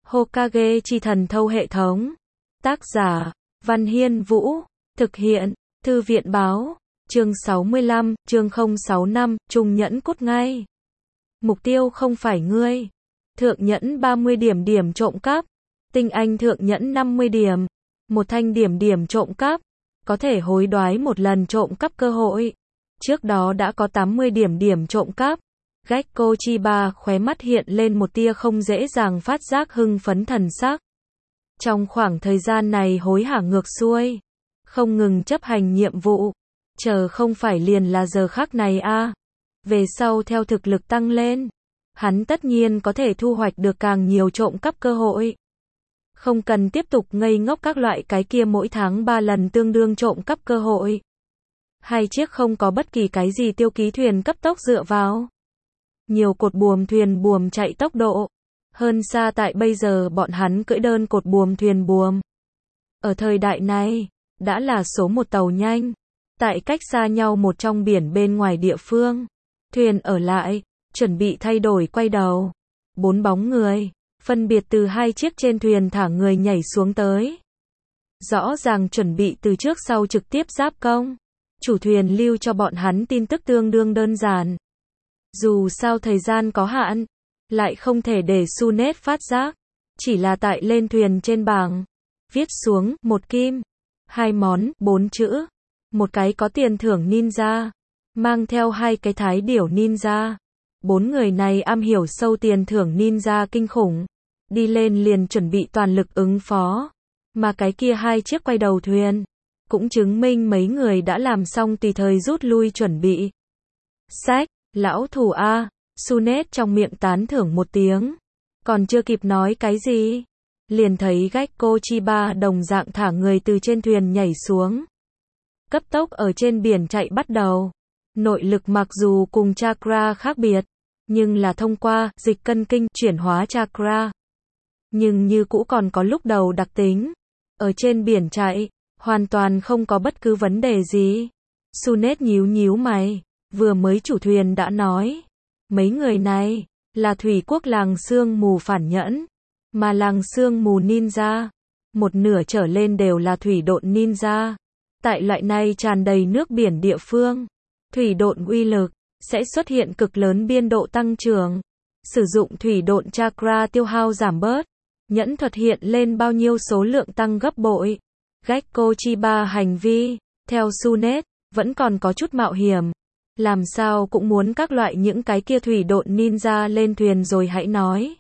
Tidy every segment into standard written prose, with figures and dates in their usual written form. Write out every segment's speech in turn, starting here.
Hokage chi thần thâu hệ thống. Tác giả, Văn Hiên Vũ. Thực hiện, Thư viện báo. Chương 65, chương 065, Trung nhẫn cút ngay. Mục tiêu không phải ngươi. Thượng nhẫn 30 điểm trộm cắp. Tinh anh thượng nhẫn 50 điểm. Một thanh điểm trộm cắp. Có thể hối đoái một lần trộm cắp cơ hội. Trước đó đã có 80 điểm trộm cắp. Gekko Chiba khóe mắt hiện lên một tia không dễ dàng phát giác hưng phấn thần sắc. Trong khoảng thời gian này hối hả ngược xuôi, không ngừng chấp hành nhiệm vụ, chờ không phải liền là giờ khắc này a. Về sau theo thực lực tăng lên, hắn tất nhiên có thể thu hoạch được càng nhiều trộm cắp cơ hội. Không cần tiếp tục ngây ngốc các loại cái kia mỗi tháng 3 lần tương đương trộm cắp cơ hội. Hai chiếc không có bất kỳ cái gì tiêu ký thuyền cấp tốc dựa vào. Nhiều cột buồm thuyền buồm chạy tốc độ. Hơn xa tại bây giờ bọn hắn cưỡi đơn cột buồm thuyền buồm. Ở thời đại này, đã là số một tàu nhanh. Tại cách xa nhau một trong biển bên ngoài địa phương. Thuyền ở lại, chuẩn bị thay đổi quay đầu. 4 bóng người, phân biệt từ 2 chiếc trên thuyền thả người nhảy xuống tới. Rõ ràng chuẩn bị từ trước sau trực tiếp giáp công. Chủ thuyền lưu cho bọn hắn tin tức tương đương đơn giản. Dù sao thời gian có hạn, lại không thể để Sunet phát giác. Chỉ là tại lên thuyền trên bảng, viết xuống, 1 kim, 2 món, 4 chữ. Một cái có tiền thưởng ninja, mang theo 2 cái thái điểu ninja. 4 người này am hiểu sâu tiền thưởng ninja kinh khủng. Đi lên liền chuẩn bị toàn lực ứng phó. Mà cái kia 2 chiếc quay đầu thuyền, cũng chứng minh mấy người đã làm xong tùy thời rút lui chuẩn bị. Sách, lão thủ A, Sunet trong miệng tán thưởng một tiếng. Còn chưa kịp nói cái gì, liền thấy Gekko Chiba đồng dạng thả người từ trên thuyền nhảy xuống. Cấp tốc ở trên biển chạy bắt đầu. Nội lực mặc dù cùng chakra khác biệt, nhưng là thông qua dịch cân kinh chuyển hóa chakra. Nhưng như cũ còn có lúc đầu đặc tính. Ở trên biển chạy, hoàn toàn không có bất cứ vấn đề gì. Sunet nhíu mày, vừa mới chủ thuyền đã nói. Mấy người này, là thủy quốc làng sương mù phản nhẫn. Mà làng sương mù ninja, một nửa trở lên đều là thủy độn ninja. Tại loại này tràn đầy nước biển địa phương, thủy độn uy lực sẽ xuất hiện cực lớn biên độ tăng trưởng. Sử dụng thủy độn chakra tiêu hao giảm bớt, nhẫn thuật hiện lên bao nhiêu số lượng tăng gấp bội. Gekko Chiba hành vi, theo Sunet, vẫn còn có chút mạo hiểm. Làm sao cũng muốn các loại những cái kia thủy độn ninja lên thuyền rồi hãy nói.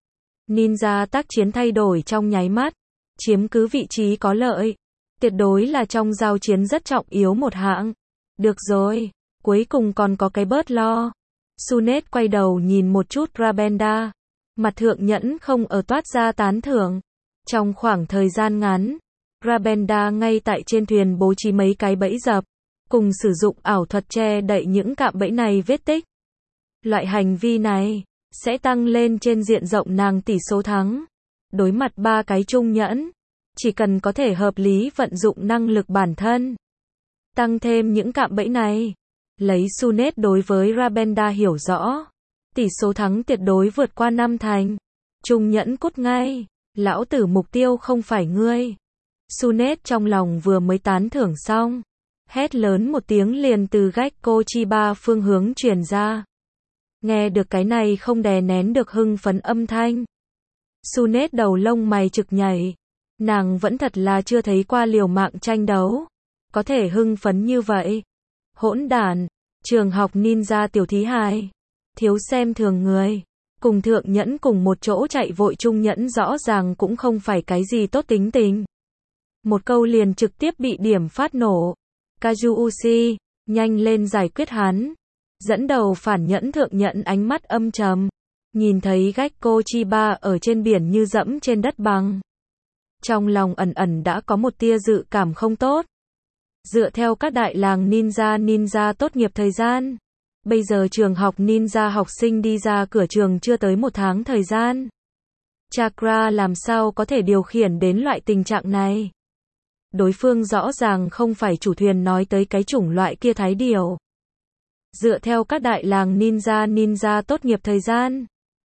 Ninja tác chiến thay đổi trong nháy mắt, chiếm cứ vị trí có lợi. Tuyệt đối là trong giao chiến rất trọng yếu một hạng. Được rồi, cuối cùng còn có cái bớt lo. Sunet quay đầu nhìn một chút Rabenda. Mặt thượng nhẫn không ở toát ra tán thưởng. Trong khoảng thời gian ngắn, Rabenda ngay tại trên thuyền bố trí mấy cái bẫy dập, cùng sử dụng ảo thuật che đậy những cạm bẫy này vết tích. Loại hành vi này sẽ tăng lên trên diện rộng nàng tỷ số thắng. Đối mặt 3 cái trung nhẫn, chỉ cần có thể hợp lý vận dụng năng lực bản thân, tăng thêm những cạm bẫy này. Lấy Sunet đối với Rabenda hiểu rõ, tỷ số thắng tuyệt đối vượt qua 5 thành. Trung nhẫn cút ngay, lão tử mục tiêu không phải ngươi. Sunet trong lòng vừa mới tán thưởng xong, hét lớn một tiếng liền từ Gekko Chiba phương hướng truyền ra. Nghe được cái này không đè nén được hưng phấn âm thanh. Sunet đầu lông mày trực nhảy. Nàng vẫn thật là chưa thấy qua liều mạng tranh đấu. Có thể hưng phấn như vậy. Hỗn đản, trường học ninja tiểu thí hài. Thiếu xem thường người. Cùng thượng nhẫn cùng một chỗ chạy vội trung nhẫn rõ ràng cũng không phải cái gì tốt tính tình. Một câu liền trực tiếp bị điểm phát nổ. Kazuushi, nhanh lên giải quyết hắn. Dẫn đầu phản nhẫn thượng nhẫn ánh mắt âm trầm. Nhìn thấy Gekko Chiba ở trên biển như dẫm trên đất bằng. Trong lòng ẩn đã có một tia dự cảm không tốt. Dựa theo các đại làng ninja tốt nghiệp thời gian. Bây giờ trường học ninja học sinh đi ra cửa trường chưa tới 1 tháng thời gian. Chakra làm sao có thể điều khiển đến loại tình trạng này. Đối phương rõ ràng không phải chủ thuyền nói tới cái chủng loại kia thái điểu. Dựa theo các đại làng ninja tốt nghiệp thời gian.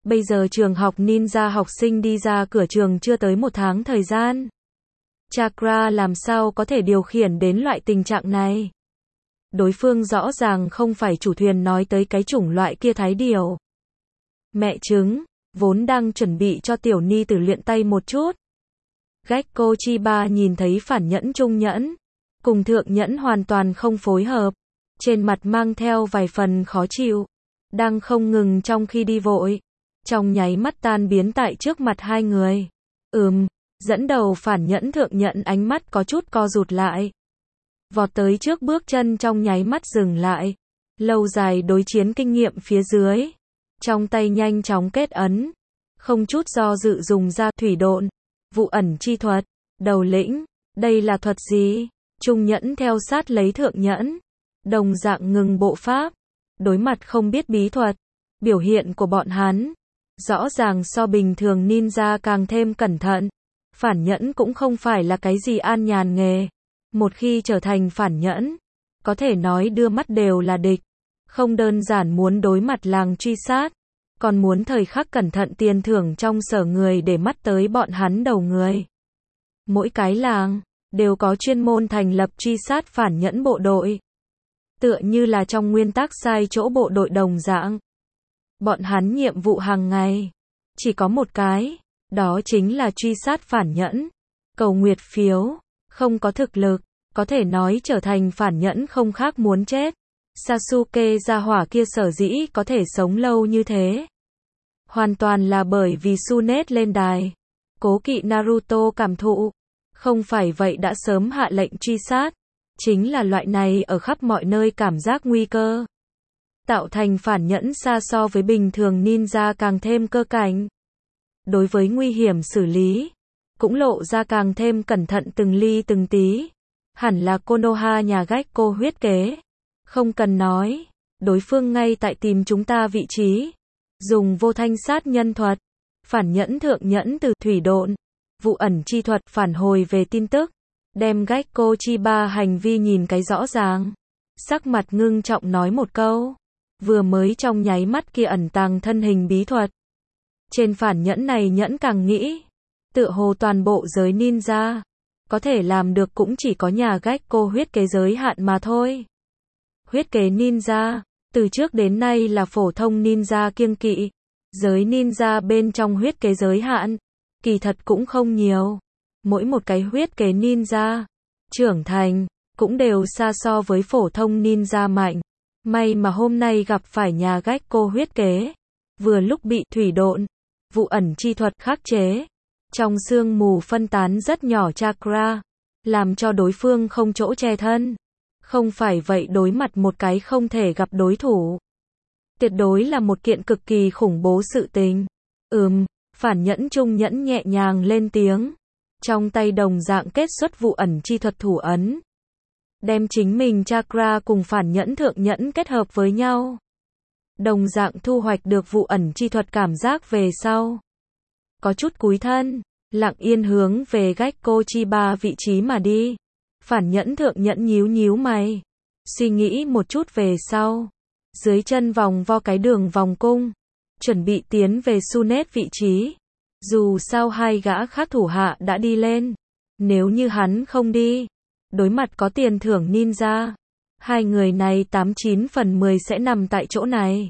Bây giờ trường học ninja học sinh đi ra cửa trường chưa tới 1 tháng thời gian. Chakra làm sao có thể điều khiển đến loại tình trạng này? Đối phương rõ ràng không phải chủ thuyền nói tới cái chủng loại kia thái điều. Mẹ chứng, vốn đang chuẩn bị cho tiểu ni tử luyện tay một chút. Gekko Chiba nhìn thấy phản nhẫn trung nhẫn, cùng thượng nhẫn hoàn toàn không phối hợp, trên mặt mang theo vài phần khó chịu, đang không ngừng trong khi đi vội, trong nháy mắt tan biến tại trước mặt hai người. Dẫn đầu phản nhẫn thượng nhẫn ánh mắt có chút co rụt lại. Vọt tới trước bước chân trong nháy mắt dừng lại. Lâu dài đối chiến kinh nghiệm phía dưới. Trong tay nhanh chóng kết ấn. Không chút do dự dùng ra thủy độn. Vụ ẩn chi thuật. Đầu lĩnh. Đây là thuật gì? Trung nhẫn theo sát lấy thượng nhẫn. Đồng dạng ngừng bộ pháp. Đối mặt không biết bí thuật. Biểu hiện của bọn hắn. Rõ ràng so bình thường ninja càng thêm cẩn thận. Phản nhẫn cũng không phải là cái gì an nhàn nghề. Một khi trở thành phản nhẫn, có thể nói đưa mắt đều là địch. Không đơn giản muốn đối mặt làng truy sát, còn muốn thời khắc cẩn thận tiền thưởng trong sở người để mắt tới bọn hắn đầu người. Mỗi cái làng, đều có chuyên môn thành lập truy sát phản nhẫn bộ đội. Tựa như là trong nguyên tắc sai chỗ bộ đội đồng dạng. Bọn hắn nhiệm vụ hàng ngày, chỉ có một cái. Đó chính là truy sát phản nhẫn. Cầu nguyệt phiếu. Không có thực lực. Có thể nói trở thành phản nhẫn không khác muốn chết. Sasuke gia hỏa kia sở dĩ có thể sống lâu như thế. Hoàn toàn là bởi vì Tsunade lên đài. Cố kỵ Naruto cảm thụ. Không phải vậy đã sớm hạ lệnh truy sát. Chính là loại này ở khắp mọi nơi cảm giác nguy cơ. Tạo thành phản nhẫn xa so với bình thường ninja càng thêm cơ cảnh. Đối với nguy hiểm xử lý, cũng lộ ra càng thêm cẩn thận từng ly từng tí. Hẳn là Konoha nhà Gekko huyết kế. Không cần nói, đối phương ngay tại tìm chúng ta vị trí. Dùng vô thanh sát nhân thuật, phản nhẫn thượng nhẫn từ thủy độn, vụ ẩn chi thuật phản hồi về tin tức. Đem Gekko Chiba hành vi nhìn cái rõ ràng. Sắc mặt ngưng trọng nói một câu. Vừa mới trong nháy mắt kia ẩn tàng thân hình bí thuật. Trên phản nhẫn này nhẫn càng nghĩ, tựa hồ toàn bộ giới ninja, có thể làm được cũng chỉ có nhà Gekko huyết kế giới hạn mà thôi. Huyết kế ninja, từ trước đến nay là phổ thông ninja kiêng kỵ. Giới ninja bên trong huyết kế giới hạn, kỳ thật cũng không nhiều. Mỗi một cái huyết kế ninja, trưởng thành, cũng đều xa so với phổ thông ninja mạnh. May mà hôm nay gặp phải nhà Gekko huyết kế, vừa lúc bị thủy độn, vụ ẩn chi thuật khắc chế. Trong sương mù phân tán rất nhỏ chakra, làm cho đối phương không chỗ che thân. Không phải vậy đối mặt một cái không thể gặp đối thủ. Tuyệt đối là một kiện cực kỳ khủng bố sự tình. Phản nhẫn trung nhẫn nhẹ nhàng lên tiếng. Trong tay đồng dạng kết xuất vụ ẩn chi thuật thủ ấn. Đem chính mình chakra cùng phản nhẫn thượng nhẫn kết hợp với nhau. Đồng dạng thu hoạch được vụ ẩn chi thuật cảm giác về sau. Có chút cúi thân, lặng yên hướng về Gekko Chiba vị trí mà đi. Phản nhẫn thượng nhẫn nhíu nhíu mày. Suy nghĩ một chút về sau. Dưới chân vòng vo cái đường vòng cung. Chuẩn bị tiến về Tsunade vị trí. Dù sao hai gã khác thủ hạ đã đi lên. Nếu như hắn không đi, đối mặt có tiền thưởng ninja. Hai người này 89 phần 10 sẽ nằm tại chỗ này.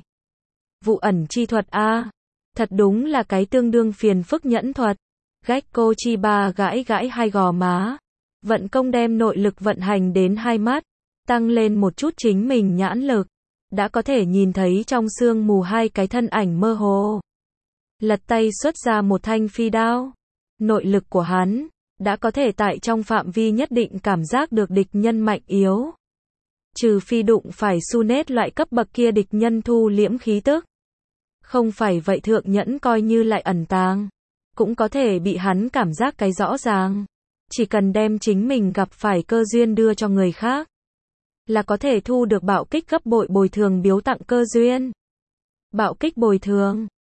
Vụ ẩn chi thuật A. Thật đúng là cái tương đương phiền phức nhẫn thuật. Gekko Chiba gãi gãi hai gò má. Vận công đem nội lực vận hành đến hai mắt. Tăng lên một chút chính mình nhãn lực. Đã có thể nhìn thấy trong sương mù hai cái thân ảnh mơ hồ. Lật tay xuất ra một thanh phi đao. Nội lực của hắn đã có thể tại trong phạm vi nhất định cảm giác được địch nhân mạnh yếu. Trừ phi đụng phải Tsunade loại cấp bậc kia địch nhân thu liễm khí tức. Không phải vậy thượng nhẫn coi như lại ẩn tàng, cũng có thể bị hắn cảm giác cái rõ ràng. Chỉ cần đem chính mình gặp phải cơ duyên đưa cho người khác, là có thể thu được bạo kích gấp bội bồi thường biếu tặng cơ duyên. Bạo kích bồi thường,